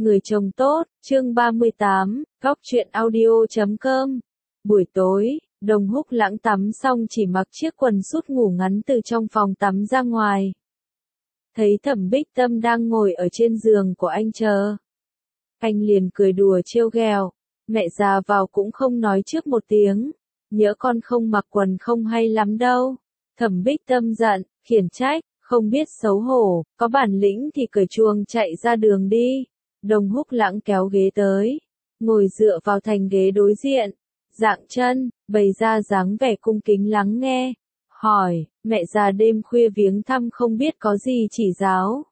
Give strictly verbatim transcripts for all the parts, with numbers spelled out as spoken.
Người chồng tốt, chương ba mươi tám, góc truyện audio chấm com. Buổi tối, Đồng Húc Lãng tắm xong chỉ mặc chiếc quần sút ngủ ngắn từ trong phòng tắm ra ngoài. Thấy Thẩm Bích Tâm đang ngồi ở trên giường của anh chờ. Anh liền cười đùa trêu ghẹo, mẹ già vào cũng không nói trước một tiếng, nhỡ con không mặc quần không hay lắm đâu. Thẩm Bích Tâm giận, khiển trách, không biết xấu hổ, có bản lĩnh thì cởi chuồng chạy ra đường đi. Đồng Húc Lãng kéo ghế tới, ngồi dựa vào thành ghế đối diện, dạng chân, bày ra dáng vẻ cung kính lắng nghe, hỏi, mẹ già đêm khuya viếng thăm không biết có gì chỉ giáo.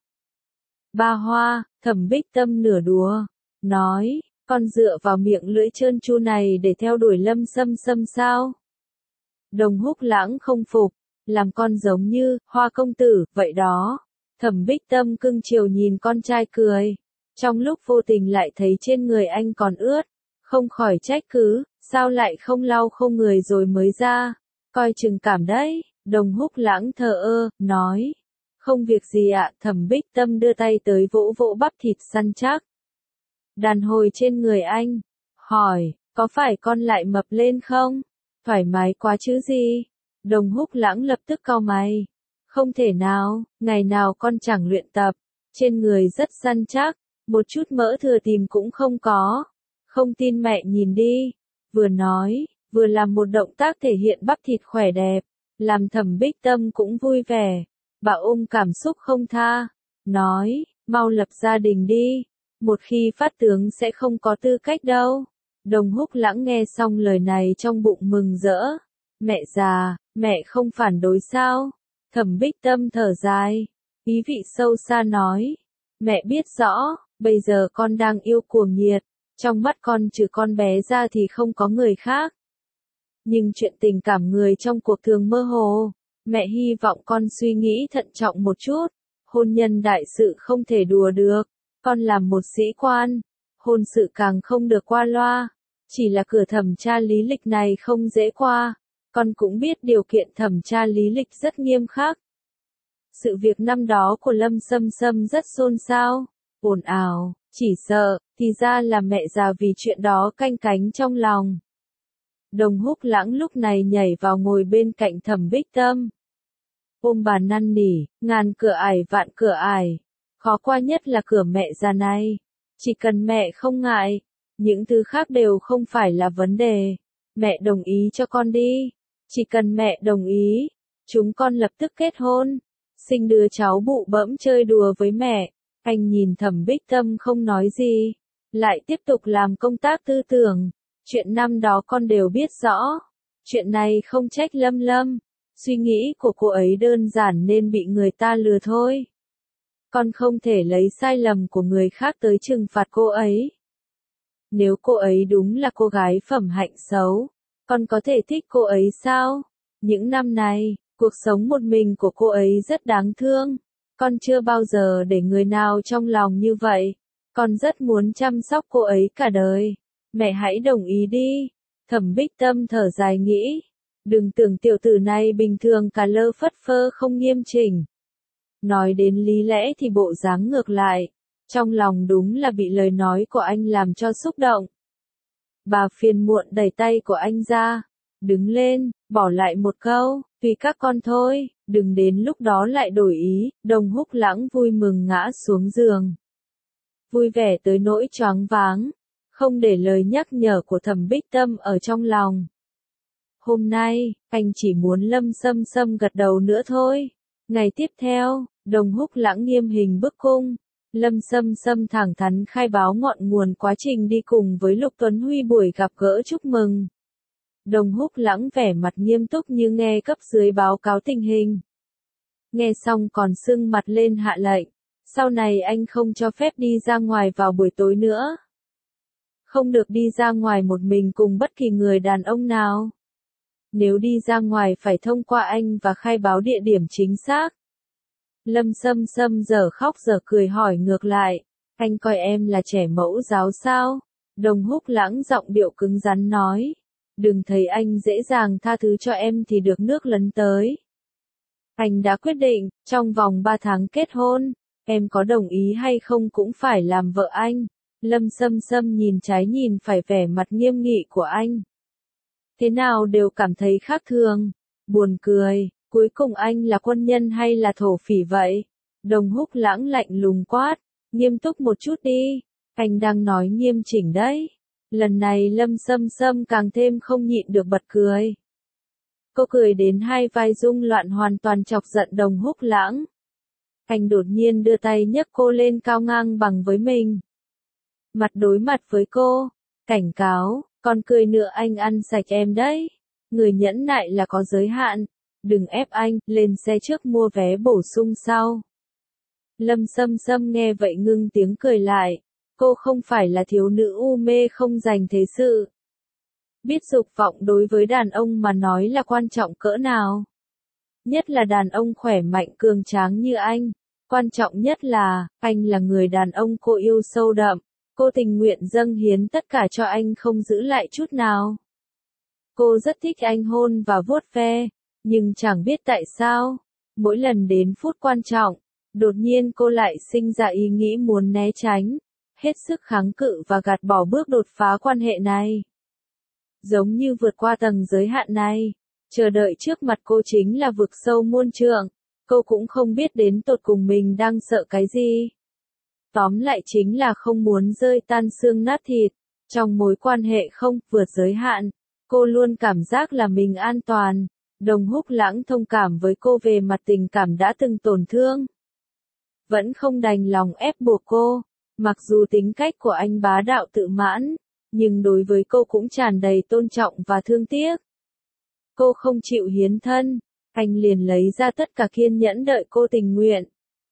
Ba Hoa, Thẩm Bích Tâm nửa đùa, nói, con dựa vào miệng lưỡi trơn tru này để theo đuổi Lâm Sâm Sâm sao? Đồng Húc Lãng không phục, làm con giống như Hoa công tử, vậy đó. Thẩm Bích Tâm cưng chiều nhìn con trai cười. Trong lúc vô tình lại thấy trên người anh còn ướt, không khỏi trách cứ, sao lại không lau khô người rồi mới ra, coi chừng cảm đấy. Đồng Húc Lãng thờ ơ, nói, không việc gì ạ. Thẩm Bích Tâm đưa tay tới vỗ vỗ bắp thịt săn chắc đàn hồi trên người anh, hỏi, có phải con lại mập lên không? Thoải mái quá chứ gì? Đồng Húc Lãng lập tức cau mày, không thể nào, ngày nào con chẳng luyện tập, trên người rất săn chắc. Một chút mỡ thừa tìm cũng không có. Không tin mẹ nhìn đi. Vừa nói, vừa làm một động tác thể hiện bắp thịt khỏe đẹp, làm Thẩm Bích Tâm cũng vui vẻ. Bà ôm cảm xúc không tha, nói, mau lập gia đình đi. Một khi phát tướng sẽ không có tư cách đâu. Đồng Húc Lãng nghe xong lời này trong bụng mừng rỡ. Mẹ già, mẹ không phản đối sao? Thẩm Bích Tâm thở dài, ý vị sâu xa nói, mẹ biết rõ. Bây giờ con đang yêu cuồng nhiệt, trong mắt con trừ con bé ra thì không có người khác. Nhưng chuyện tình cảm người trong cuộc thường mơ hồ, mẹ hy vọng con suy nghĩ thận trọng một chút. Hôn nhân đại sự không thể đùa được, con làm một sĩ quan, hôn sự càng không được qua loa. Chỉ là cửa thẩm tra lý lịch này không dễ qua, con cũng biết điều kiện thẩm tra lý lịch rất nghiêm khắc. Sự việc năm đó của Lâm Sâm Sâm rất xôn xao, ồn ào, chỉ sợ, thì ra là mẹ già vì chuyện đó canh cánh trong lòng. Đồng Húc Lãng lúc này nhảy vào ngồi bên cạnh Thẩm Bích Tâm. Ôm bà năn nỉ, ngàn cửa ải vạn cửa ải, khó qua nhất là cửa mẹ già này. Chỉ cần mẹ không ngại, những thứ khác đều không phải là vấn đề. Mẹ đồng ý cho con đi. Chỉ cần mẹ đồng ý, chúng con lập tức kết hôn, sinh đứa cháu bụ bẫm chơi đùa với mẹ. Anh nhìn Thẩm Bích Tâm không nói gì, lại tiếp tục làm công tác tư tưởng. Chuyện năm đó con đều biết rõ. Chuyện này không trách Lâm Lâm. Suy nghĩ của cô ấy đơn giản nên bị người ta lừa thôi. Con không thể lấy sai lầm của người khác tới trừng phạt cô ấy. Nếu cô ấy đúng là cô gái phẩm hạnh xấu, con có thể thích cô ấy sao? Những năm này, cuộc sống một mình của cô ấy rất đáng thương. Con chưa bao giờ để người nào trong lòng như vậy. Con rất muốn chăm sóc cô ấy cả đời. Mẹ hãy đồng ý đi. Thẩm Bích Tâm thở dài nghĩ. Đừng tưởng tiểu tử này bình thường cả lơ phất phơ không nghiêm chỉnh. Nói đến lý lẽ thì bộ dáng ngược lại. Trong lòng đúng là bị lời nói của anh làm cho xúc động. Bà phiền muộn đẩy tay của anh ra. Đứng lên, bỏ lại một câu, tùy các con thôi, đừng đến lúc đó lại đổi ý. Đồng Húc Lãng vui mừng ngã xuống giường. Vui vẻ tới nỗi choáng váng, không để lời nhắc nhở của Thẩm Bích Tâm ở trong lòng. Hôm nay, anh chỉ muốn Lâm Sâm Sâm gật đầu nữa thôi. Ngày tiếp theo, Đồng Húc Lãng nghiêm hình bức cung. Lâm Sâm Sâm thẳng thắn khai báo ngọn nguồn quá trình đi cùng với Lục Tuấn Huy buổi gặp gỡ chúc mừng. Đồng Húc Lãng vẻ mặt nghiêm túc như nghe cấp dưới báo cáo tình hình. Nghe xong còn sưng mặt lên hạ lệnh. Sau này anh không cho phép đi ra ngoài vào buổi tối nữa. Không được đi ra ngoài một mình cùng bất kỳ người đàn ông nào. Nếu đi ra ngoài phải thông qua anh và khai báo địa điểm chính xác. Lâm Sâm Sâm giờ khóc giờ cười hỏi ngược lại. Anh coi em là trẻ mẫu giáo sao? Đồng Húc Lãng giọng điệu cứng rắn nói. Đừng thấy anh dễ dàng tha thứ cho em thì được nước lấn tới. Anh đã quyết định, trong vòng ba tháng kết hôn, em có đồng ý hay không cũng phải làm vợ anh. Lâm Sâm Sâm nhìn trái nhìn phải vẻ mặt nghiêm nghị của anh. Thế nào đều cảm thấy khác thường, buồn cười, cuối cùng anh là quân nhân hay là thổ phỉ vậy? Đồng Húc Lãng lạnh lùng quát, nghiêm túc một chút đi, anh đang nói nghiêm chỉnh đấy. Lần này Lâm Sâm Sâm càng thêm không nhịn được bật cười. Cô cười đến hai vai rung loạn hoàn toàn chọc giận Đồng Húc Lãng. Anh đột nhiên đưa tay nhấc cô lên cao ngang bằng với mình. Mặt đối mặt với cô, cảnh cáo, còn cười nữa anh ăn sạch em đấy. Người nhẫn nại là có giới hạn, đừng ép anh, lên xe trước mua vé bổ sung sau. Lâm Sâm Sâm nghe vậy ngưng tiếng cười lại, cô không phải là thiếu nữ u mê không dành thế sự. Biết dục vọng đối với đàn ông mà nói là quan trọng cỡ nào. Nhất là đàn ông khỏe mạnh cường tráng như anh. Quan trọng nhất là, anh là người đàn ông cô yêu sâu đậm. Cô tình nguyện dâng hiến tất cả cho anh không giữ lại chút nào. Cô rất thích anh hôn và vuốt ve, nhưng chẳng biết tại sao, mỗi lần đến phút quan trọng, đột nhiên cô lại sinh ra ý nghĩ muốn né tránh, hết sức kháng cự và gạt bỏ bước đột phá quan hệ này. Giống như vượt qua tầng giới hạn này, chờ đợi trước mặt cô chính là vực sâu muôn trượng, cô cũng không biết đến tột cùng mình đang sợ cái gì. Tóm lại chính là không muốn rơi tan xương nát thịt, trong mối quan hệ không vượt giới hạn, cô luôn cảm giác là mình an toàn. Đồng Húc Lãng thông cảm với cô về mặt tình cảm đã từng tổn thương. Vẫn không đành lòng ép buộc cô, mặc dù tính cách của anh bá đạo tự mãn, nhưng đối với cô cũng tràn đầy tôn trọng và thương tiếc. Cô không chịu hiến thân, anh liền lấy ra tất cả kiên nhẫn đợi cô tình nguyện.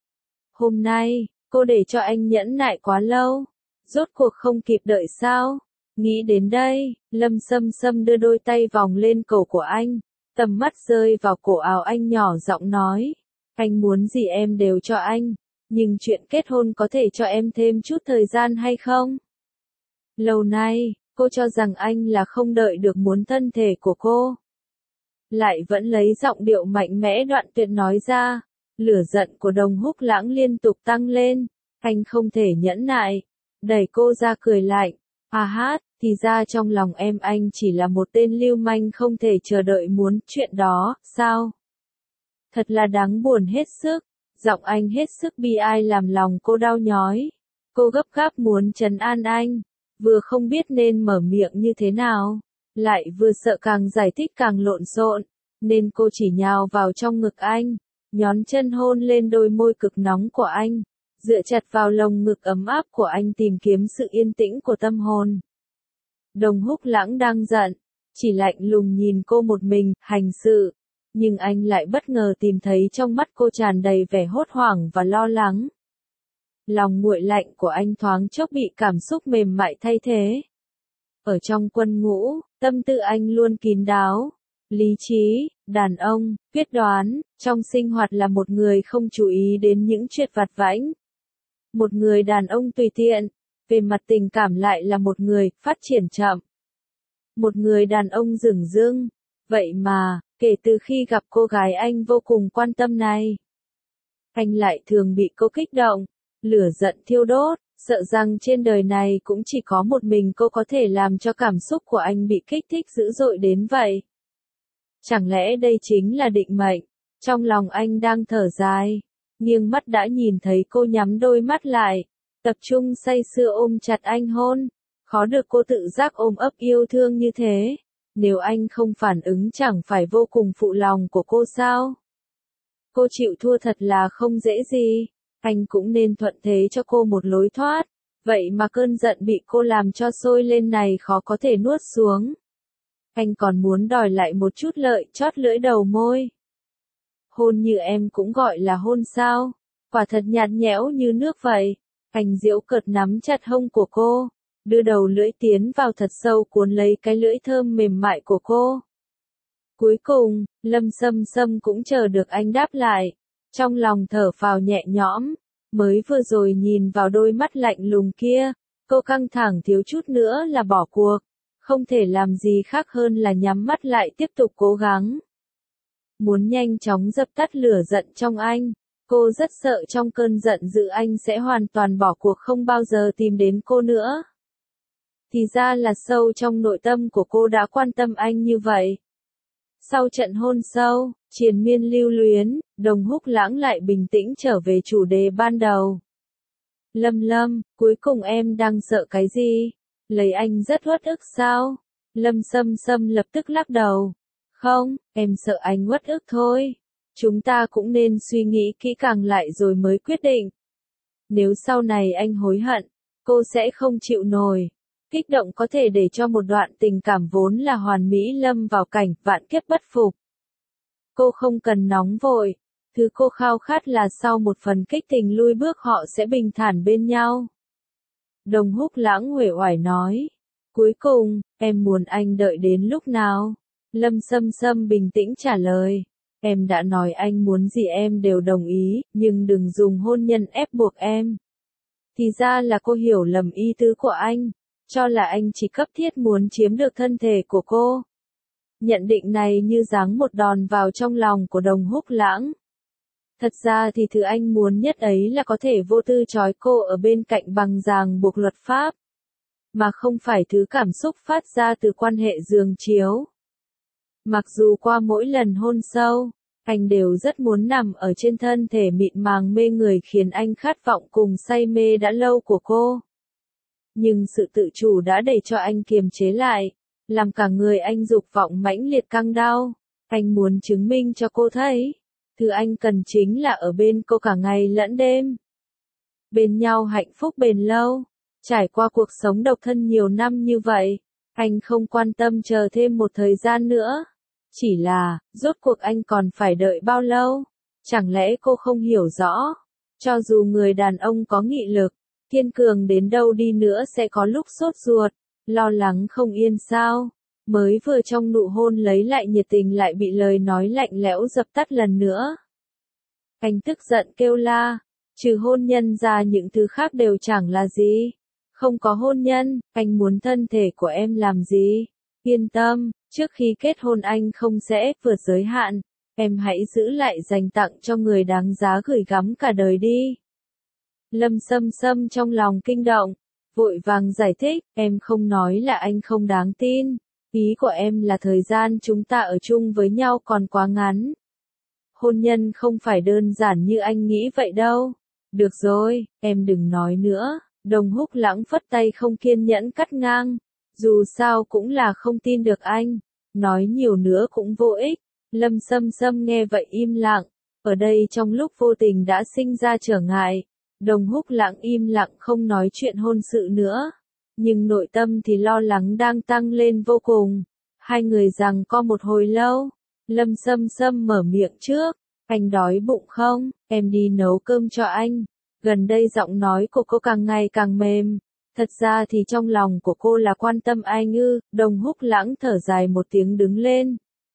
Hôm nay, cô để cho anh nhẫn nại quá lâu, rốt cuộc không kịp đợi sao? Nghĩ đến đây, Lâm Sâm Sâm đưa đôi tay vòng lên cổ của anh, tầm mắt rơi vào cổ áo anh nhỏ giọng nói, anh muốn gì em đều cho anh, nhưng chuyện kết hôn có thể cho em thêm chút thời gian hay không? Lâu nay, cô cho rằng anh là không đợi được muốn thân thể của cô. Lại vẫn lấy giọng điệu mạnh mẽ đoạn tuyệt nói ra, lửa giận của Đồng Húc Lãng liên tục tăng lên, anh không thể nhẫn nại, đẩy cô ra cười lạnh, à hát, thì ra trong lòng em anh chỉ là một tên lưu manh không thể chờ đợi muốn chuyện đó, sao? Thật là đáng buồn hết sức, giọng anh hết sức bi ai làm lòng cô đau nhói, cô gấp gáp muốn trấn an anh, vừa không biết nên mở miệng như thế nào, lại vừa sợ càng giải thích càng lộn xộn, nên cô chỉ nhào vào trong ngực anh, nhón chân hôn lên đôi môi cực nóng của anh, dựa chặt vào lồng ngực ấm áp của anh tìm kiếm sự yên tĩnh của tâm hồn. Đồng Húc Lãng đang giận, chỉ lạnh lùng nhìn cô một mình, hành sự, nhưng anh lại bất ngờ tìm thấy trong mắt cô tràn đầy vẻ hốt hoảng và lo lắng. Lòng nguội lạnh của anh thoáng chốc bị cảm xúc mềm mại thay thế. Ở trong quân ngũ, tâm tư anh luôn kín đáo, lý trí, đàn ông, quyết đoán, trong sinh hoạt là một người không chú ý đến những chuyện vặt vãnh. Một người đàn ông tùy tiện, về mặt tình cảm lại là một người phát triển chậm. Một người đàn ông dửng dưng, vậy mà, kể từ khi gặp cô gái anh vô cùng quan tâm này, anh lại thường bị cô kích động, lửa giận thiêu đốt, sợ rằng trên đời này cũng chỉ có một mình cô có thể làm cho cảm xúc của anh bị kích thích dữ dội đến vậy. Chẳng lẽ đây chính là định mệnh? Trong lòng anh đang thở dài, nghiêng mắt đã nhìn thấy cô nhắm đôi mắt lại, tập trung say sưa ôm chặt anh hôn, khó được cô tự giác ôm ấp yêu thương như thế, nếu anh không phản ứng chẳng phải vô cùng phụ lòng của cô sao? Cô chịu thua thật là không dễ gì, anh cũng nên thuận thế cho cô một lối thoát, vậy mà cơn giận bị cô làm cho sôi lên này khó có thể nuốt xuống. Anh còn muốn đòi lại một chút lợi chót lưỡi đầu môi. Hôn như em cũng gọi là hôn sao? Quả thật nhạt nhẽo như nước vậy. Anh giễu cợt nắm chặt hông của cô, đưa đầu lưỡi tiến vào thật sâu cuốn lấy cái lưỡi thơm mềm mại của cô. Cuối cùng, Lâm Sâm Sâm cũng chờ được anh đáp lại, trong lòng thở phào nhẹ nhõm, mới vừa rồi nhìn vào đôi mắt lạnh lùng kia, cô căng thẳng thiếu chút nữa là bỏ cuộc, không thể làm gì khác hơn là nhắm mắt lại tiếp tục cố gắng. Muốn nhanh chóng dập tắt lửa giận trong anh, Cô rất sợ trong cơn giận dữ anh sẽ hoàn toàn bỏ cuộc không bao giờ tìm đến cô nữa. Thì ra là sâu trong nội tâm của cô đã quan tâm anh như vậy. Sau trận hôn sâu, triền miên lưu luyến, Đồng Húc Lãng lại bình tĩnh trở về chủ đề ban đầu. Lâm Lâm, cuối cùng em đang sợ cái gì? Lấy anh rất uất ức sao? Lâm Sâm Sâm lập tức lắc đầu. Không, em sợ anh uất ức thôi. Chúng ta cũng nên suy nghĩ kỹ càng lại rồi mới quyết định. Nếu sau này anh hối hận, cô sẽ không chịu nổi. Kích động có thể để cho một đoạn tình cảm vốn là hoàn mỹ lâm vào cảnh vạn kiếp bất phục. Cô không cần nóng vội. Thứ cô khao khát là sau một phần kích tình lui bước họ sẽ bình thản bên nhau. Đồng Húc Lãng uể oải nói. Cuối cùng, em muốn anh đợi đến lúc nào? Lâm Sâm Sâm bình tĩnh trả lời. Em đã nói anh muốn gì em đều đồng ý, nhưng đừng dùng hôn nhân ép buộc em. Thì ra là cô hiểu lầm ý tứ của anh, cho là anh chỉ cấp thiết muốn chiếm được thân thể của cô. Nhận định này như giáng một đòn vào trong lòng của Đồng Húc Lãng. Thật ra thì thứ anh muốn nhất ấy là có thể vô tư trói cô ở bên cạnh bằng ràng buộc luật pháp, mà không phải thứ cảm xúc phát ra từ quan hệ giường chiếu. Mặc dù qua mỗi lần hôn sâu, anh đều rất muốn nằm ở trên thân thể mịn màng mê người khiến anh khát vọng cùng say mê đã lâu của cô. Nhưng sự tự chủ đã để cho anh kiềm chế lại, làm cả người anh dục vọng mãnh liệt căng đau. Anh muốn chứng minh cho cô thấy, thứ anh cần chính là ở bên cô cả ngày lẫn đêm. Bên nhau hạnh phúc bền lâu, trải qua cuộc sống độc thân nhiều năm như vậy, anh không quan tâm chờ thêm một thời gian nữa. Chỉ là, rốt cuộc anh còn phải đợi bao lâu? Chẳng lẽ cô không hiểu rõ? Cho dù người đàn ông có nghị lực, kiên cường đến đâu đi nữa sẽ có lúc sốt ruột, lo lắng không yên sao? Mới vừa trong nụ hôn lấy lại nhiệt tình lại bị lời nói lạnh lẽo dập tắt lần nữa. Anh tức giận kêu la, trừ hôn nhân ra những thứ khác đều chẳng là gì. Không có hôn nhân, anh muốn thân thể của em làm gì? Yên tâm, trước khi kết hôn anh không sẽ vượt giới hạn, em hãy giữ lại dành tặng cho người đáng giá gửi gắm cả đời đi. Lâm Sâm Sâm trong lòng kinh động, vội vàng giải thích, em không nói là anh không đáng tin, ý của em là thời gian chúng ta ở chung với nhau còn quá ngắn. Hôn nhân không phải đơn giản như anh nghĩ vậy đâu. Được rồi, em đừng nói nữa. Đồng Húc Lãng phất tay không kiên nhẫn cắt ngang. Dù sao cũng là không tin được anh. Nói nhiều nữa cũng vô ích. Lâm Sâm Sâm nghe vậy im lặng. Ở đây trong lúc vô tình đã sinh ra trở ngại. Đồng Húc Lãng im lặng không nói chuyện hôn sự nữa. Nhưng nội tâm thì lo lắng đang tăng lên vô cùng. Hai người giằng co một hồi lâu. Lâm Sâm Sâm mở miệng trước. Anh đói bụng không? Em đi nấu cơm cho anh. Gần đây giọng nói của cô càng ngày càng mềm. Thật ra thì trong lòng của cô là quan tâm anh ư. Đồng Húc Lãng thở dài một tiếng đứng lên.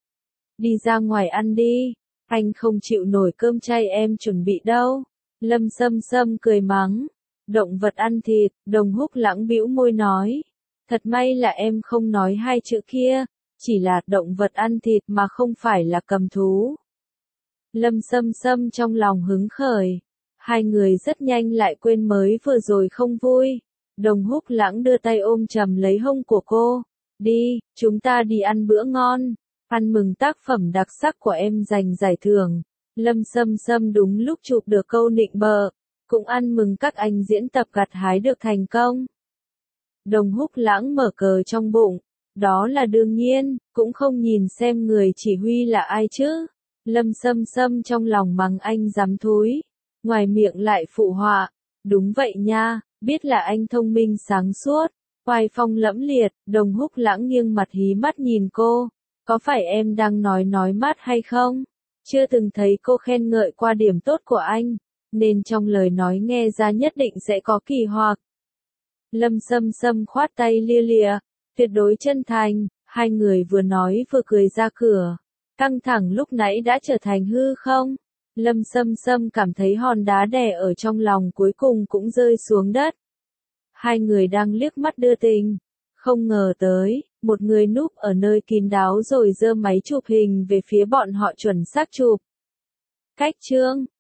Đi ra ngoài ăn đi. Anh không chịu nổi cơm chay em chuẩn bị đâu. Lâm Sâm Sâm cười mắng. Động vật ăn thịt. Đồng Húc Lãng bĩu môi nói. Thật may là em không nói hai chữ kia. Chỉ là động vật ăn thịt mà không phải là cầm thú. Lâm Sâm Sâm trong lòng hứng khởi. Hai người rất nhanh lại quên mới vừa rồi không vui. Đồng Húc Lãng đưa tay ôm chầm lấy hông của cô. Đi, chúng ta đi ăn bữa ngon. Ăn mừng tác phẩm đặc sắc của em giành giải thưởng. Lâm Sâm Sâm đúng lúc chụp được câu nịnh bợ. Cũng ăn mừng các anh diễn tập gặt hái được thành công. Đồng Húc Lãng mở cờ trong bụng. Đó là đương nhiên, cũng không nhìn xem người chỉ huy là ai chứ. Lâm Sâm Sâm trong lòng mắng anh dám thúi. Ngoài miệng lại phụ họa. Đúng vậy nha, biết là anh thông minh sáng suốt. Oai phong lẫm liệt, Đồng Húc Lãng nghiêng mặt hí mắt nhìn cô. Có phải em đang nói nói mát hay không? Chưa từng thấy cô khen ngợi qua điểm tốt của anh. Nên trong lời nói nghe ra nhất định sẽ có kỳ hoặc. Lâm Sâm Sâm khoát tay lia lịa. Tuyệt đối chân thành, hai người vừa nói vừa cười ra cửa. Căng thẳng lúc nãy đã trở thành hư không? Lâm Sâm Sâm cảm thấy hòn đá đè ở trong lòng cuối cùng cũng rơi xuống đất. Hai người đang liếc mắt đưa tình. Không ngờ tới, một người núp ở nơi kín đáo rồi giơ máy chụp hình về phía bọn họ chuẩn xác chụp. Cách chương